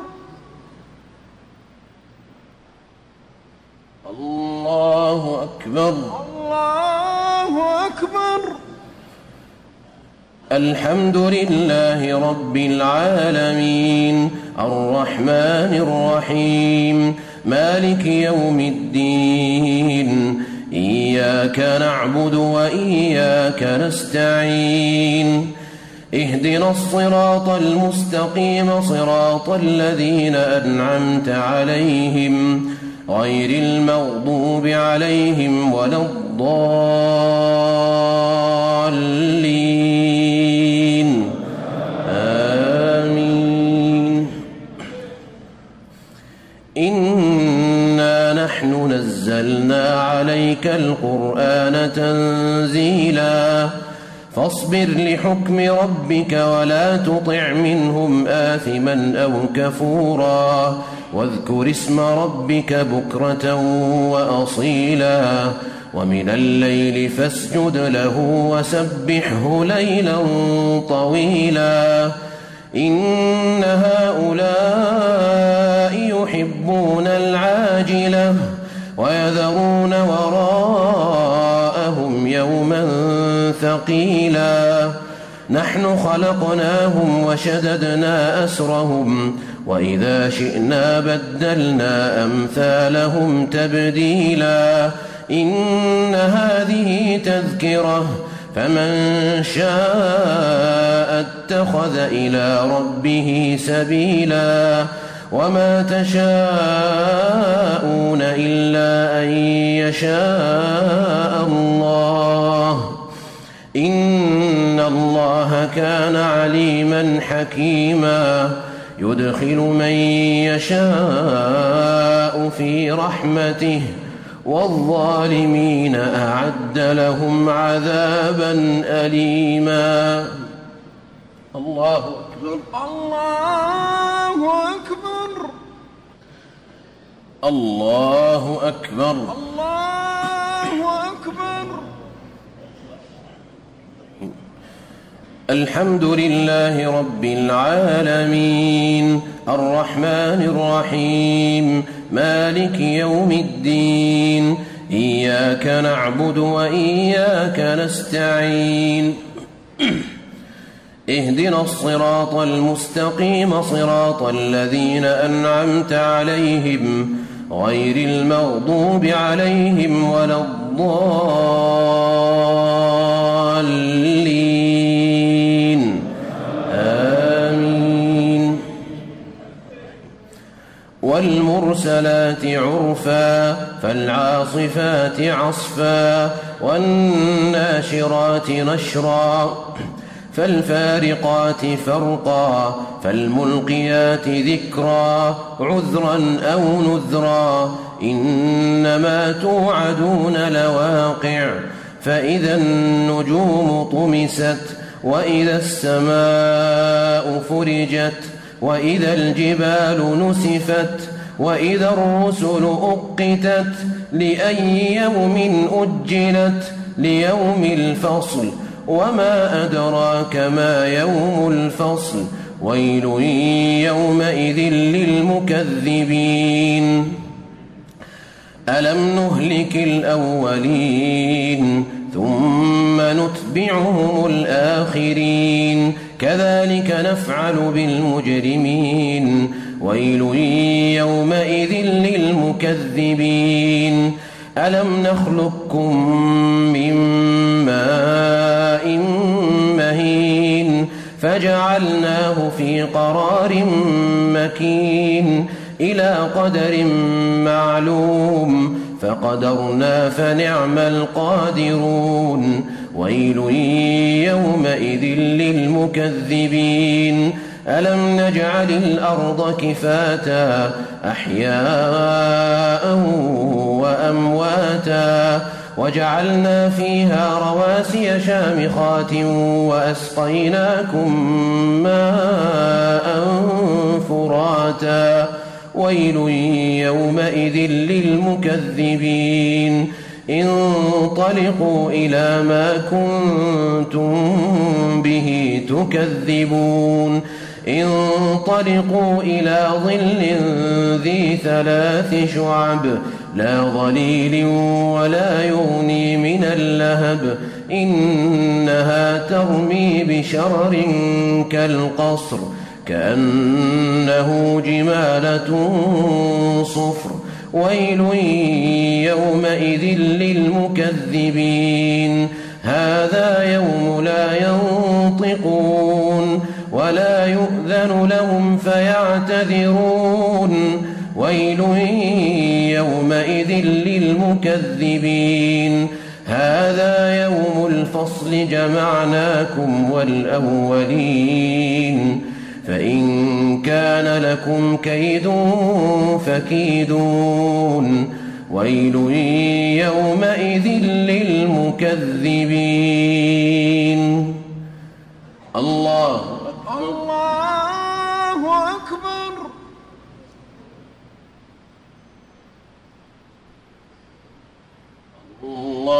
الله أكبر الله أكبر. الحمد لله رب العالمين الرحمن الرحيم مالك يوم الدين إياك نعبد وإياك نستعين اهدنا الصراط المستقيم صراط الذين أنعمت عليهم غير المغضوب عليهم ولا الضالين آمين. إنا نحن نزلنا عليك القرآن تنزيلا فاصبر لحكم ربك ولا تطع منهم آثما أو كفورا واذكر اسم ربك بكرة وأصيلا ومن الليل فاسجد له وسبحه ليلا طويلا إن هؤلاء يحبون العاجلة ويذرون وراءهم يوما ثقيلا نحن خلقناهم وشددنا أسرهم وإذا شئنا بدلنا أمثالهم تبديلا إن هذه تذكرة فمن شاء اتخذ إلى ربه سبيلا وما تشاءون إلا أن يشاء الله إن الله كان عليما حكيما يدخل من يشاء في رحمته والظالمين أعد لهم عذابا أليما الله أكبر الله أكبر الله أكبر الله أكبر. الحمد لله رب العالمين الرحمن الرحيم مالك يوم الدين إياك نعبد وإياك نستعين اهدنا الصراط المستقيم صراط الذين أنعمت عليهم غير المغضوب عليهم ولا الضالين آمين. والمرسلات عرفا فالعاصفات عصفا والناشرات نشرا فالفارقات فرقا فالملقيات ذكرا عذرا أو نذرا إنما توعدون لواقع فإذا النجوم طمست وإذا السماء فرجت وإذا الجبال نسفت وإذا الرسل أقتت لأي يوم أجلت ليوم الفصل وما أدراك ما يوم الفصل ويل يومئذ للمكذبين ألم نهلك الأولين ثم نتبعهم الآخرين كذلك نفعل بالمجرمين ويل يومئذ للمكذبين ألم نخلقكم من ماء مهين فجعلناه في قرار مكين إلى قدر معلوم فقدرنا فنعم القادرون ويل يومئذ للمكذبين ألم نجعل الأرض كفاتا أحياء وأمواتا وجعلنا فيها رواسي شامخات وأسقيناكم ماء فراتا ويل يومئذ للمكذبين انطلقوا إلى ما كنتم به تكذبون انطلقوا إلى ظل ذي 3 شعب لا ظليل ولا يغني من اللهب إنها ترمي بشرر كالقصر كأنه جمالة صفر ويل يومئذ للمكذبين هذا يوم لا ينطقون ولا يؤذن لهم فيعتذرون ويل يومئذ للمكذبين هذا يوم الفصل جمعناكم والأولين فإن كان لكم كيد فكيدون ويل يومئذ للمكذبين الله أكبر.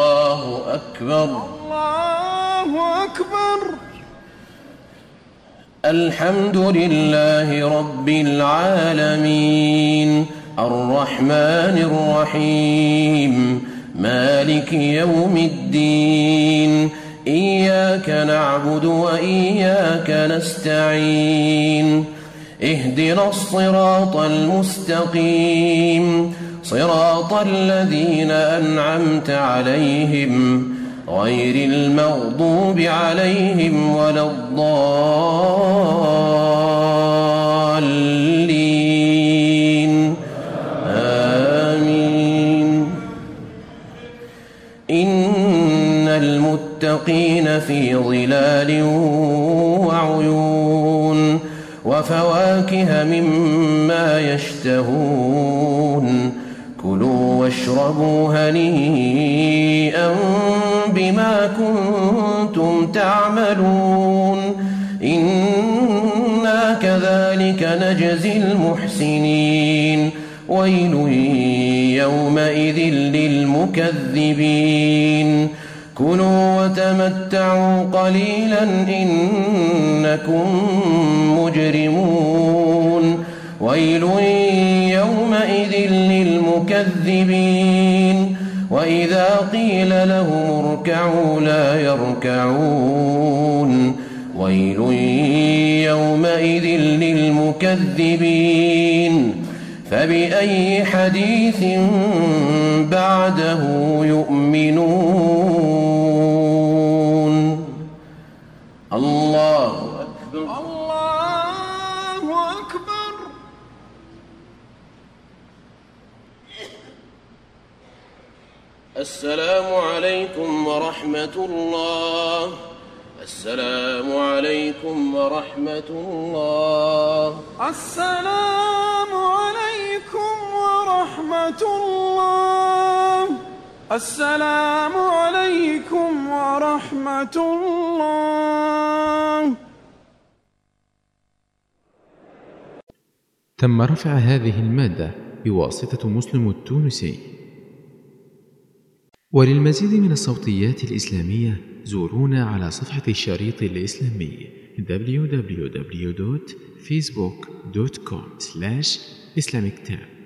الله أكبر. الله أكبر. الحمد لله رب العالمين الرحمن الرحيم مالك يوم الدين إياك نعبد وإياك نستعين اهدنا الصراط المستقيم صراط الذين أنعمت عليهم غير المغضوب عليهم ولا الضالين آمين. إن المتقين في ظلال وعيون وفواكه مما يشتهون كلوا واشربوا هنيئا بما كنتم تعملون إنا كذلك نجزي المحسنين ويل يومئذ للمكذبين كلوا وتمتعوا قليلا إنكم مجرمون ويل يومئذ للمكذبين وإذا قيل لهم اركعوا لا يركعون ويل يومئذ للمكذبين فبأي حديث بعده يؤمنون. الله أكبر. الله أكبر. السلام عليكم ورحمة الله. السلام عليكم ورحمة الله. السلام عليكم ورحمة الله. السلام عليكم ورحمة الله. تم رفع هذه المادة بواسطة مسلم التونسي. وللمزيد من الصوتيات الإسلامية زورونا على صفحة الشريط الإسلامي www.facebook.com/islamictab.